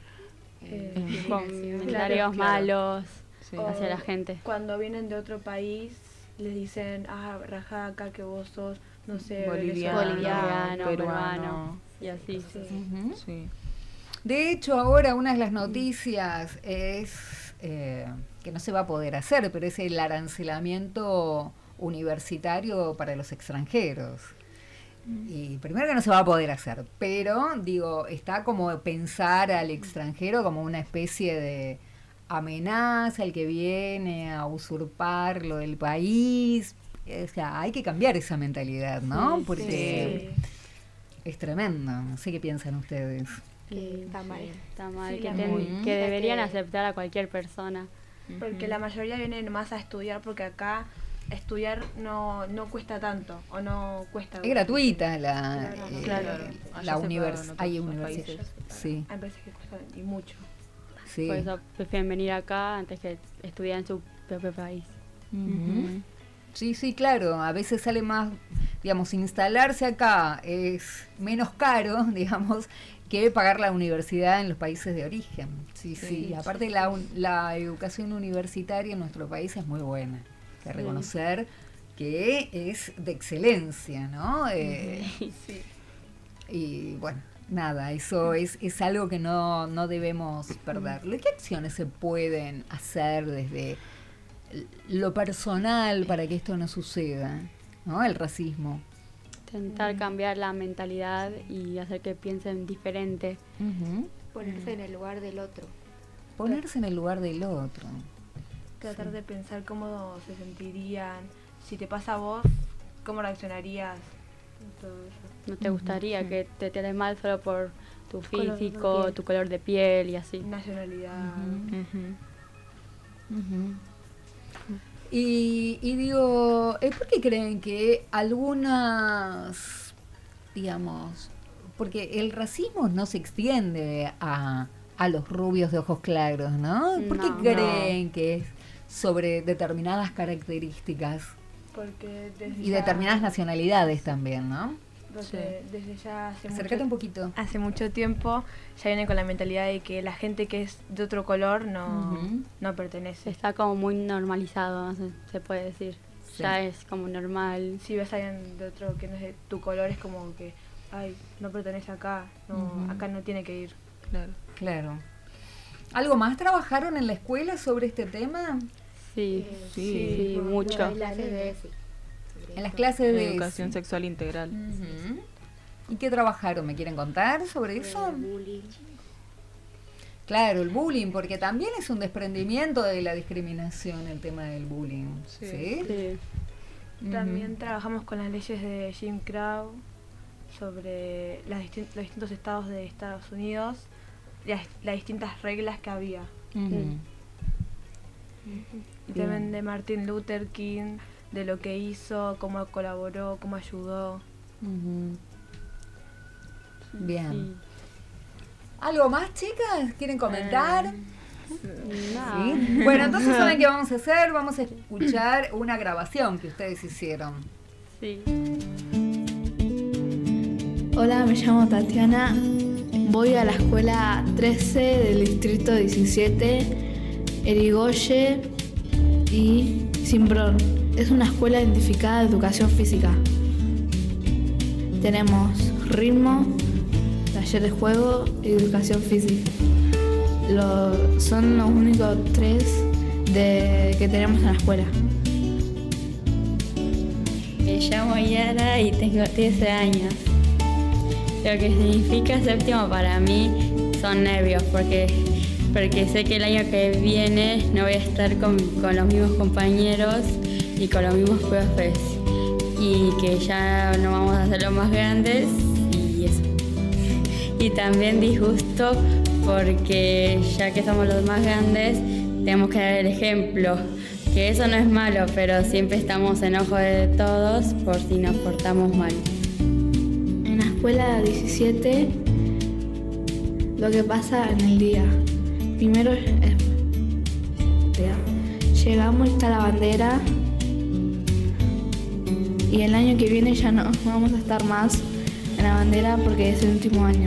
Comentarios malos hacia la gente. Cuando vienen de otro país, les dicen, rajá acá que vos sos, no sé, boliviano, peruano, y así. Sí. De hecho, ahora una de las noticias es que no se va a poder hacer, pero es el arancelamiento universitario para los extranjeros. Y primero que no se va a poder hacer, pero digo, está como pensar al extranjero como una especie de amenaza al que viene a usurpar lo del país. O sea, hay que cambiar esa mentalidad, ¿no? Porque es tremendo. No sé qué piensan ustedes. Está mal, Sí, que deberían aceptar a cualquier persona. Porque la mayoría vienen más a estudiar, porque acá estudiar no cuesta tanto, o no cuesta. Es gratuita claro. La universidad. Hay universidades. Sí. Hay veces que cuesta y mucho. Sí. Por eso prefieren venir acá antes que estudiar en su propio país. Uh-huh. Sí, claro. A veces sale más, digamos, instalarse acá es menos caro, digamos, que pagar la universidad en los países de origen. Sí. Aparte la educación universitaria en nuestro país es muy buena. Hay que reconocer que es de excelencia, ¿no? Y bueno, nada, eso es algo que no debemos perderlo. ¿Qué acciones se pueden hacer desde lo personal para que esto no suceda, ¿no? El racismo. Intentar cambiar la mentalidad y hacer que piensen diferente. Ponerse en el lugar del otro. Ponerse en el lugar del otro. Tratar de pensar cómo se sentirían. Si te pasa a vos, ¿cómo reaccionarías? Todo eso. No te gustaría que te trates mal solo por tu físico, tu color de piel y así. Nacionalidad. Y digo, ¿por qué creen que algunas, digamos, porque el racismo no se extiende a los rubios de ojos claros, ¿no? ¿Por qué creen que es sobre determinadas características? Porque y determinadas nacionalidades también, ¿no? Desde ya acércate un poquito. Hace mucho tiempo ya vienen con la mentalidad de que la gente que es de otro color no pertenece. Está como muy normalizado, se puede decir. Sí. Ya es como normal. Si ves a alguien de otro que no es de tu color, es como que, no pertenece acá, acá no tiene que ir. Claro. ¿Algo más trabajaron en la escuela sobre este tema? Sí, mucho. En las clases de educación sexual integral. ¿Y qué trabajaron? ¿Me quieren contar sobre eso? El bullying. Claro, el bullying, porque también es un desprendimiento de la discriminación el tema del bullying. Sí. También trabajamos con las leyes de Jim Crow sobre los distintos estados de Estados Unidos, las distintas reglas que había. Y también de Martin Luther King, de lo que hizo, cómo colaboró, cómo ayudó. Bien. ¿Algo más, chicas? ¿Quieren comentar? No. ¿Sí? Bueno, entonces ¿saben qué vamos a hacer? Vamos a escuchar una grabación que ustedes hicieron. Sí. Hola, me llamo Tatiana. Voy a la escuela 13 del distrito 17, Erigoye y Simbrón. Es una escuela identificada de educación física. Tenemos ritmo, taller de juego y educación física. Son los únicos 3 que tenemos en la escuela. Me llamo Yara y tengo 13 años. Lo que significa séptimo para mí son nervios, porque sé que el año que viene no voy a estar con los mismos compañeros y con los mismos profes, y que ya no vamos a ser los más grandes y eso. y también disgusto porque ya que somos los más grandes tenemos que dar el ejemplo, que eso no es malo, pero siempre estamos en ojo de todos por si nos portamos mal. En la escuela 17, lo que pasa en el día. Primero llegamos, está la bandera, y el año que viene ya no vamos a estar más en la bandera porque es el último año.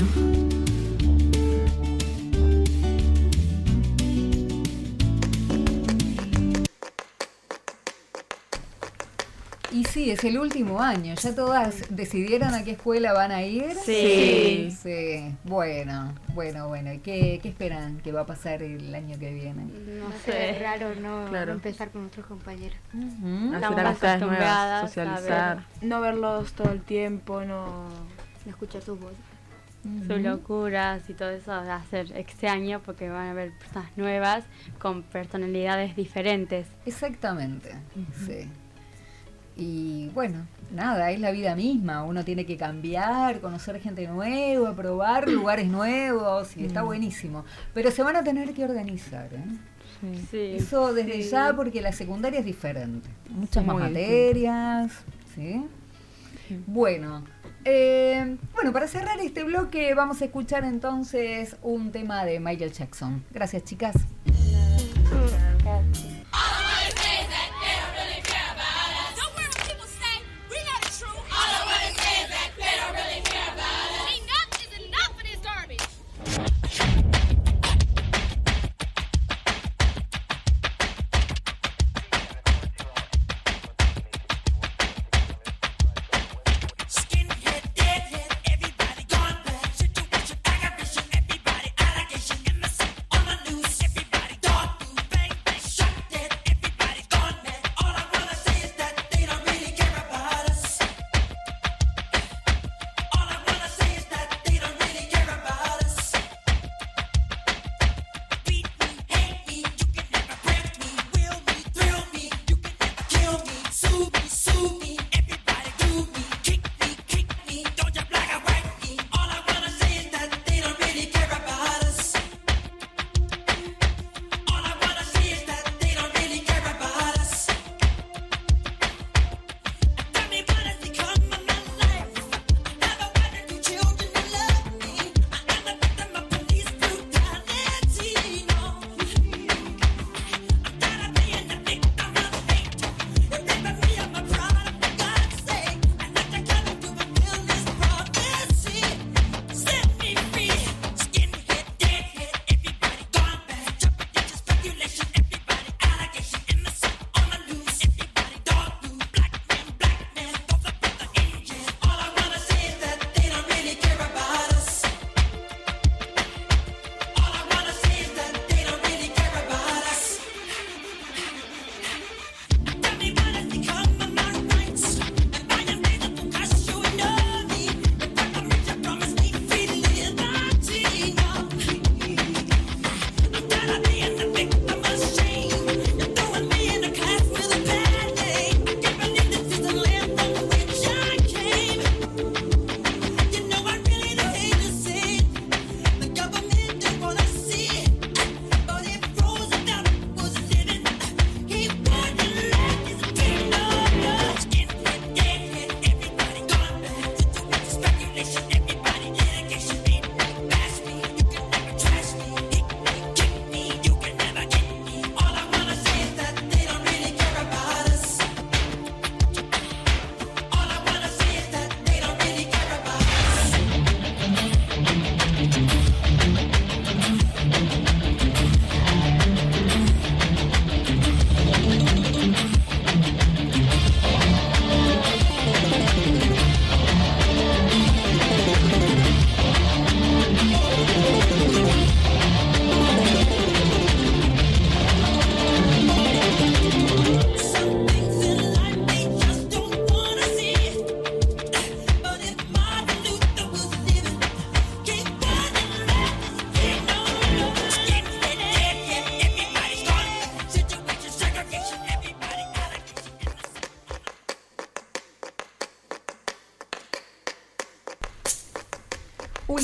Y sí, es el último año. ¿Ya todas decidieron a qué escuela van a ir? Sí. Sí. Bueno. ¿Qué esperan que va a pasar el año que viene? No sé, es raro no empezar con nuestros compañeros. Estamos acostumbradas a socializar. No verlos todo el tiempo, no escuchar sus voces. Sus locuras y todo eso va a ser extraño porque van a haber personas nuevas con personalidades diferentes. Exactamente, sí. Y bueno, nada, es la vida misma, uno tiene que cambiar, conocer gente nueva, probar lugares nuevos, y está buenísimo. Pero se van a tener que organizar, ¿eh? Sí. Eso desde ya, porque la secundaria es diferente. Muchas más materias, ¿sí? Bueno, para cerrar este bloque vamos a escuchar entonces un tema de Michael Jackson. Gracias, chicas. Gracias. Shut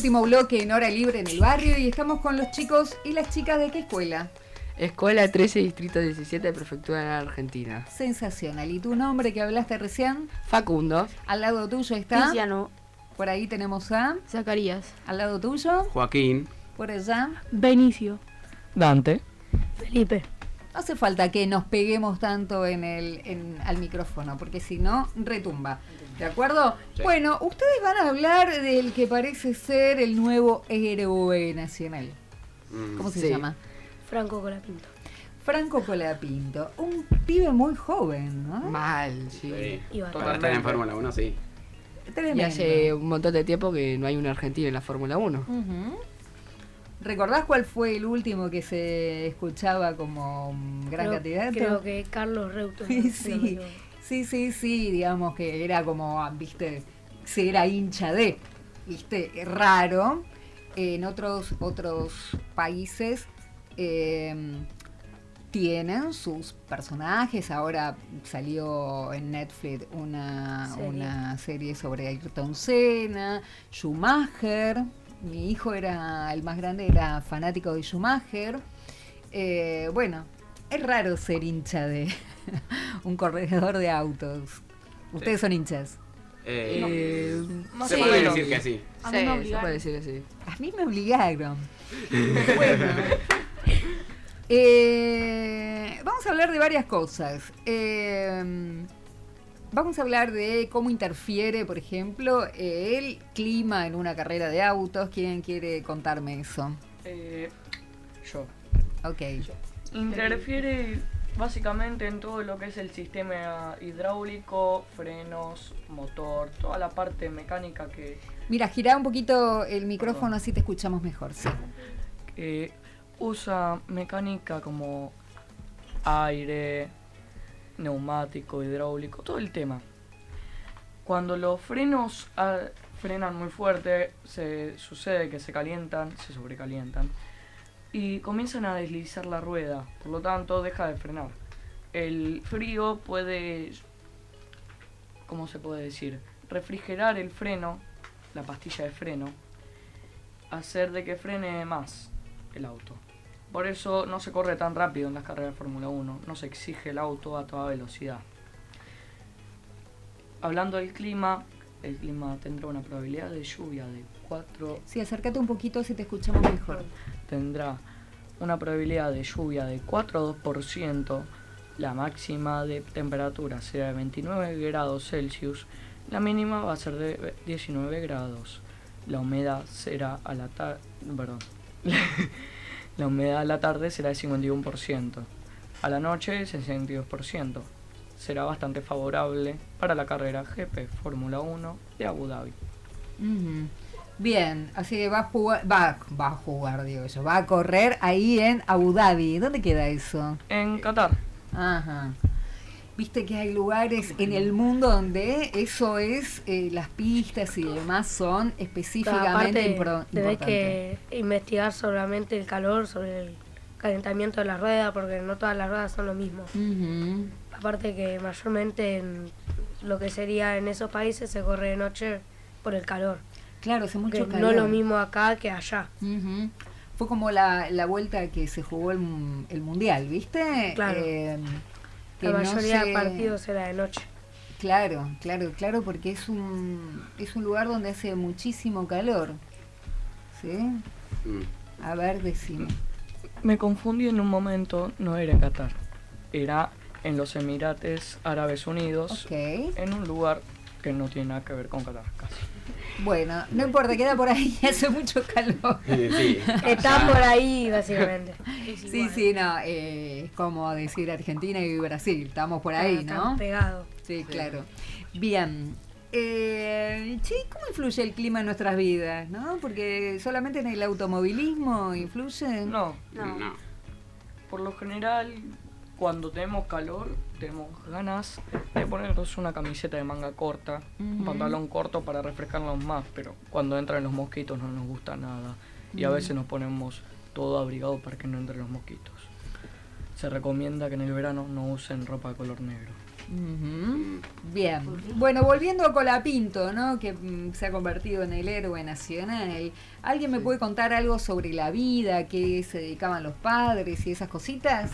último bloque en Hora Libre en el Barrio y estamos con los chicos y las chicas de qué escuela. Escuela 13, Distrito 17, Prefectura de la Argentina. Sensacional. ¿Y tu nombre que hablaste recién? Facundo. Al lado tuyo está... Tiziano. Por ahí tenemos a... Zacarías. Al lado tuyo... Joaquín. Por allá... Benicio. Dante. Felipe. No hace falta que nos peguemos tanto al micrófono, porque si no, retumba. ¿De acuerdo? Sí. Bueno, ustedes van a hablar del que parece ser el nuevo héroe nacional. ¿Cómo se llama? Franco Colapinto. Franco Colapinto. Un pibe muy joven, ¿no? Mal, sí. Para estar en Fórmula 1, sí. Tremendo. Y hace un montón de tiempo que no hay un argentino en la Fórmula 1. ¿Recordás cuál fue el último que se escuchaba como gran candidato? Creo que Carlos Reutemann. Sí, digamos que era como, viste, se era hincha de, viste, raro. En otros países tienen sus personajes. Ahora salió en Netflix una serie sobre Ayrton Senna, Schumacher. Mi hijo el más grande, era fanático de Schumacher. Bueno, es raro ser hincha de un corredor de autos. ¿Ustedes son hinchas? Se puede decir que sí. A mí me obligaron. Se puede decir que sí. A mí me obligaron. Bueno. Vamos a hablar de varias cosas. Vamos a hablar de cómo interfiere, por ejemplo, el clima en una carrera de autos. ¿Quién quiere contarme eso? Yo. Ok. Interfiere básicamente en todo lo que es el sistema hidráulico, frenos, motor, toda la parte mecánica que... Mira, girá un poquito el micrófono, así te escuchamos mejor, sí. Usa mecánica como aire, neumático, hidráulico, todo el tema. Cuando los frenos frenan muy fuerte, sucede que se sobrecalientan y comienzan a deslizar la rueda, por lo tanto deja de frenar. El frío puede, ¿cómo se puede decir? Refrigerar el freno, la pastilla de freno, hacer de que frene más el auto. Por eso no se corre tan rápido en las carreras de Fórmula 1, no se exige el auto a toda velocidad. Hablando del clima, el clima tendrá una probabilidad de lluvia de 4... Sí, acércate un poquito si te escuchamos mejor. Tendrá una probabilidad de lluvia de 4 a 2%, la máxima de temperatura será de 29 grados Celsius, la mínima va a ser de 19 grados. La humedad será a la tarde... La humedad a la tarde será de 51%, a la noche 62%. Será bastante favorable para la carrera GP Fórmula 1 de Abu Dhabi. Bien, así que va a correr ahí en Abu Dhabi. ¿Dónde queda eso? En Qatar. Ajá. Viste que hay lugares en el mundo donde eso es, las pistas y demás son específicamente importantes. Tenés que investigar solamente el calor, sobre el calentamiento de la rueda, porque no todas las ruedas son lo mismo. Aparte que mayormente en lo que sería en esos países se corre de noche por el calor. Claro, hace mucho calor. No lo mismo acá que allá. Fue como la vuelta que se jugó el Mundial, ¿viste? Claro. La mayoría de partidos era de noche. Claro, porque es un lugar donde hace muchísimo calor. ¿Sí? A ver, decime. Me confundí en un momento, no era en Qatar, era en los Emirates Árabes Unidos, en un lugar que no tiene nada que ver con Qatar, casi. Bueno, no importa, queda por ahí, hace mucho calor. Sí. Está por ahí, básicamente. Sí, no, es como decir Argentina y Brasil, estamos por ahí, ¿no? Están pegados. Sí, claro. Bien. ¿Cómo influye el clima en nuestras vidas, no? Porque solamente en el automovilismo influye. No. Por lo general, cuando tenemos calor, tenemos ganas de ponernos una camiseta de manga corta, un pantalón corto para refrescarnos más, pero cuando entran los mosquitos no nos gusta nada y a veces nos ponemos todo abrigado para que no entren los mosquitos. Se recomienda que en el verano no usen ropa de color negro. Bien. Bueno, volviendo a Colapinto, ¿no? Que se ha convertido en el héroe nacional. ¿Alguien me puede contar algo sobre la vida, qué se dedicaban los padres y esas cositas?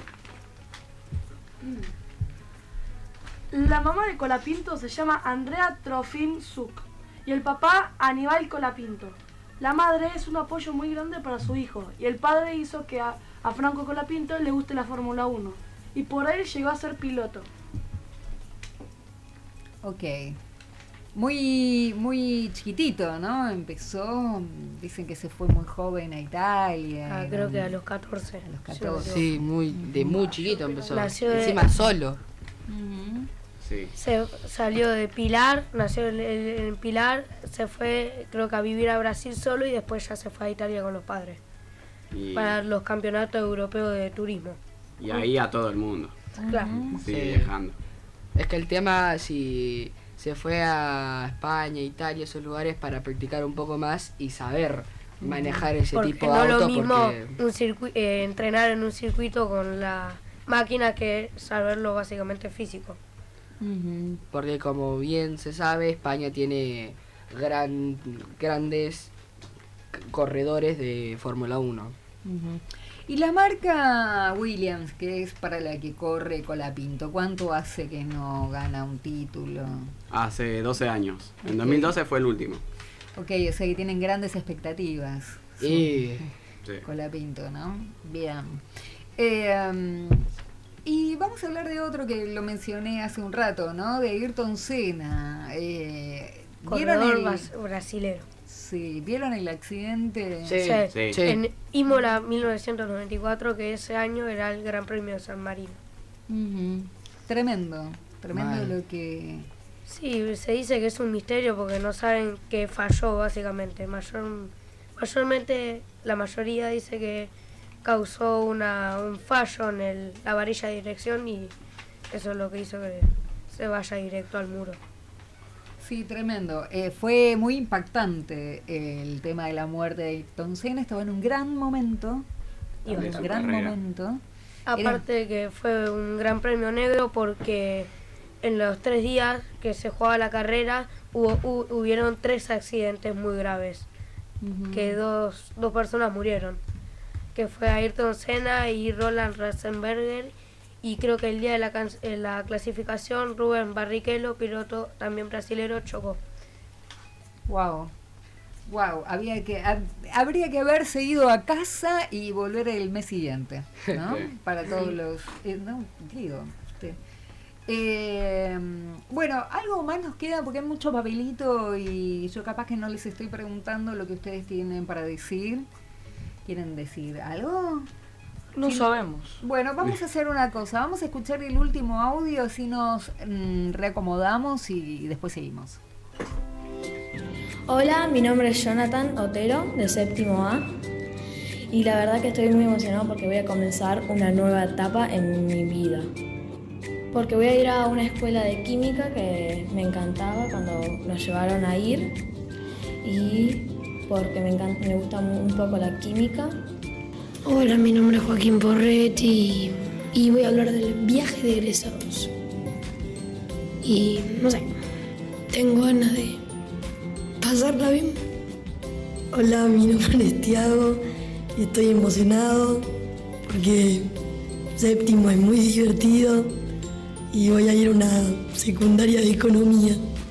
La mamá de Colapinto se llama Andrea Trofim Suk y el papá Aníbal Colapinto. La madre es un apoyo muy grande para su hijo y el padre hizo que a Franco Colapinto le guste la Fórmula 1 y por él llegó a ser piloto. Ok. Muy chiquitito, ¿no? Empezó, dicen que se fue muy joven a Italia. Creo que a los 14. A los 14. Sí, de muy chiquito empezó. Nació encima solo. Sí. Se salió de Pilar, nació en Pilar, se fue creo que a vivir a Brasil solo y después ya se fue a Italia con los padres para los campeonatos europeos de turismo. Y ahí a todo el mundo. Claro. Sí, viajando. Es que el tema, si se fue a España, Italia, esos lugares para practicar un poco más y saber manejar ese tipo de auto. No lo mismo entrenar en un circuito con la máquina que saberlo básicamente físico. Porque como bien se sabe, España tiene grandes corredores de Fórmula 1. Y la marca Williams, que es para la que corre Colapinto, ¿cuánto hace que no gana un título? Hace 12 años. En 2012 fue el último. Ok, o sea que tienen grandes expectativas. Sí. Colapinto, ¿no? Bien. Y vamos a hablar de otro que lo mencioné hace un rato, ¿no? De Ayrton Senna. Corredor brasilero. Sí, ¿vieron el accidente? Sí. En Imola 1994, que ese año era el Gran Premio de San Marino. Tremendo lo que... Sí, se dice que es un misterio porque no saben qué falló básicamente. Mayormente la mayoría dice que causó un fallo en la varilla de dirección y eso es lo que hizo que se vaya directo al muro. Sí, tremendo. Fue muy impactante el tema de la muerte de Ayrton Senna. Estaba en un gran momento. Aparte de que fue un gran premio negro porque en los 3 días que se jugaba la carrera hubieron 3 accidentes muy graves. Que dos personas murieron. Que fue Ayrton Senna y Roland Ratzenberger. Y creo que el día de la clasificación, Rubens Barrichello, piloto también brasilero, chocó. Wow. Habría que haberse ido a casa y volver el mes siguiente, ¿no? Para todos los... bueno, algo más nos queda porque hay mucho papelito y yo capaz que no les estoy preguntando lo que ustedes tienen para decir. ¿Quieren decir algo? No sabemos. Bueno, vamos a hacer una cosa. Vamos a escuchar el último audio, así nos reacomodamos y después seguimos. Hola, mi nombre es Jonathan Otero, de séptimo A. Y la verdad que estoy muy emocionado porque voy a comenzar una nueva etapa en mi vida. Porque voy a ir a una escuela de química que me encantaba cuando nos llevaron a ir. Y porque me gusta un poco la química. Hola, mi nombre es Joaquín Porretti y voy a hablar del viaje de egresados. Y no sé, tengo ganas de pasarla bien. Hola, mi nombre es Tiago y estoy emocionado porque séptimo es muy divertido y voy a ir a una secundaria de economía.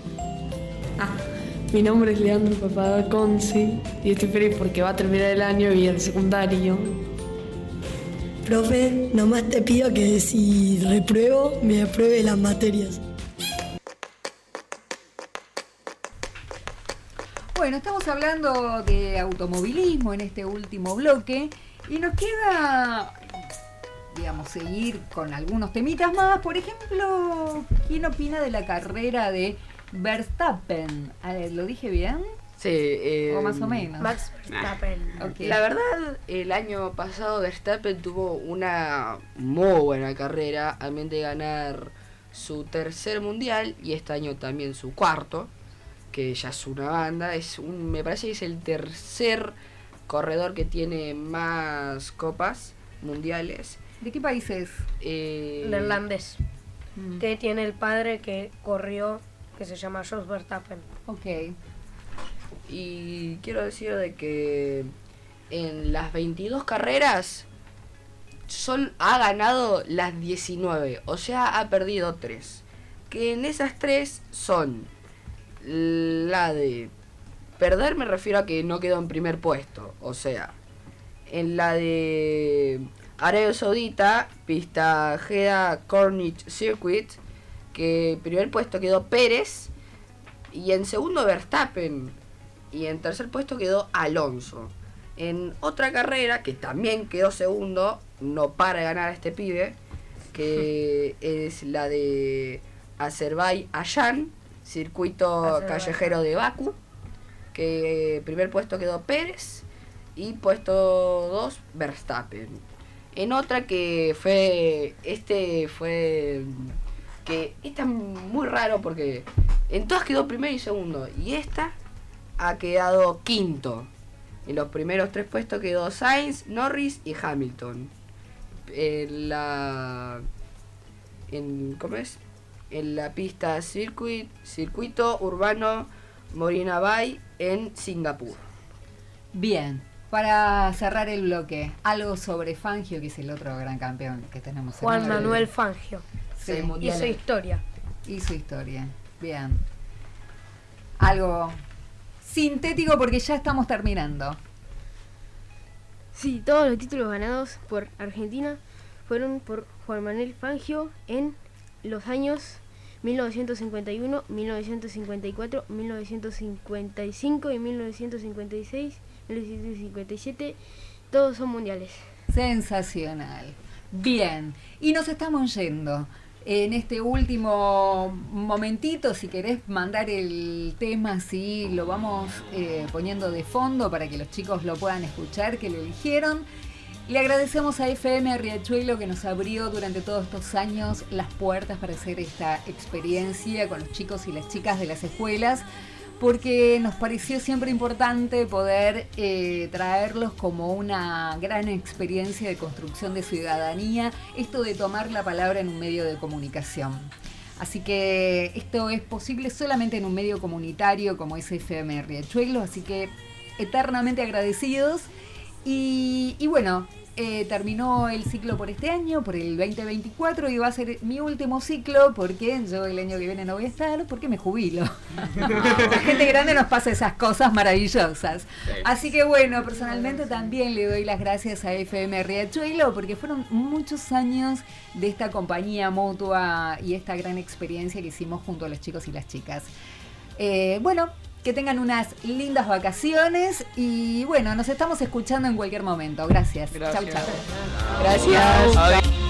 Mi nombre es Leandro Papaconci y estoy feliz porque va a terminar el año y el secundario. Profe, nomás te pido que si repruebo, me apruebe las materias. Bueno, estamos hablando de automovilismo en este último bloque y nos queda, digamos, seguir con algunos temitas más. Por ejemplo, ¿quién opina de la carrera de Verstappen? ¿Lo dije bien? Sí. O más o menos. Max Verstappen. Okay. La verdad, el año pasado Verstappen tuvo una muy buena carrera, además de ganar su 3er mundial y este año también su 4, que ya es una banda. Me parece que es el 3er corredor que tiene más copas mundiales. ¿De qué país es? Neerlandés. que tiene el padre que corrió, que se llama Jos Verstappen. Ok. Y quiero decir de que en las 22 carreras ha ganado las 19, o sea, ha perdido 3. Que en esas 3 son la de perder, me refiero a que no quedó en primer puesto, o sea, en la de Arabia Saudita, pista Jeddah Corniche Circuit, que en primer puesto quedó Pérez, y en segundo Verstappen, y en tercer puesto quedó Alonso. En otra carrera, que también quedó segundo, no para de ganar a este pibe, que es la de Azerbaiyán, circuito callejero de Bakú, que primer puesto quedó Pérez y puesto 2 Verstappen. En otra que fue que esta es muy raro porque en todas quedó primero y segundo, y esta ha quedado quinto. En los primeros 3 puestos quedó Sainz, Norris y Hamilton. En la pista circuito urbano Marina Bay en Singapur. Bien, para cerrar el bloque, algo sobre Fangio, que es el otro gran campeón que tenemos. Juan Manuel Fangio. Sí, y su historia. Y su historia. Bien. Algo sintético porque ya estamos terminando. Sí, todos los títulos ganados por Argentina fueron por Juan Manuel Fangio en los años 1951, 1954, 1955 y 1956, 1957. Todos son mundiales. Sensacional. Bien, y nos estamos yendo. En este último momentito, si querés mandar el tema, sí, lo vamos poniendo de fondo para que los chicos lo puedan escuchar, que lo eligieron. Le agradecemos a FM Riachuelo que nos abrió durante todos estos años las puertas para hacer esta experiencia con los chicos y las chicas de las escuelas, porque nos pareció siempre importante poder traerlos como una gran experiencia de construcción de ciudadanía, esto de tomar la palabra en un medio de comunicación. Así que esto es posible solamente en un medio comunitario como es FM Riachuelo, así que eternamente agradecidos. Y bueno, terminó el ciclo por este año, por el 2024, y va a ser mi último ciclo porque yo el año que viene no voy a estar porque me jubilo. La gente grande nos pasa esas cosas maravillosas. Así que bueno, personalmente también le doy las gracias a FM Riachuelo porque fueron muchos años de esta compañía mutua y esta gran experiencia que hicimos junto a los chicos y las chicas. Bueno, que tengan unas lindas vacaciones y bueno, nos estamos escuchando en cualquier momento. Gracias. Chau, chau. Gracias.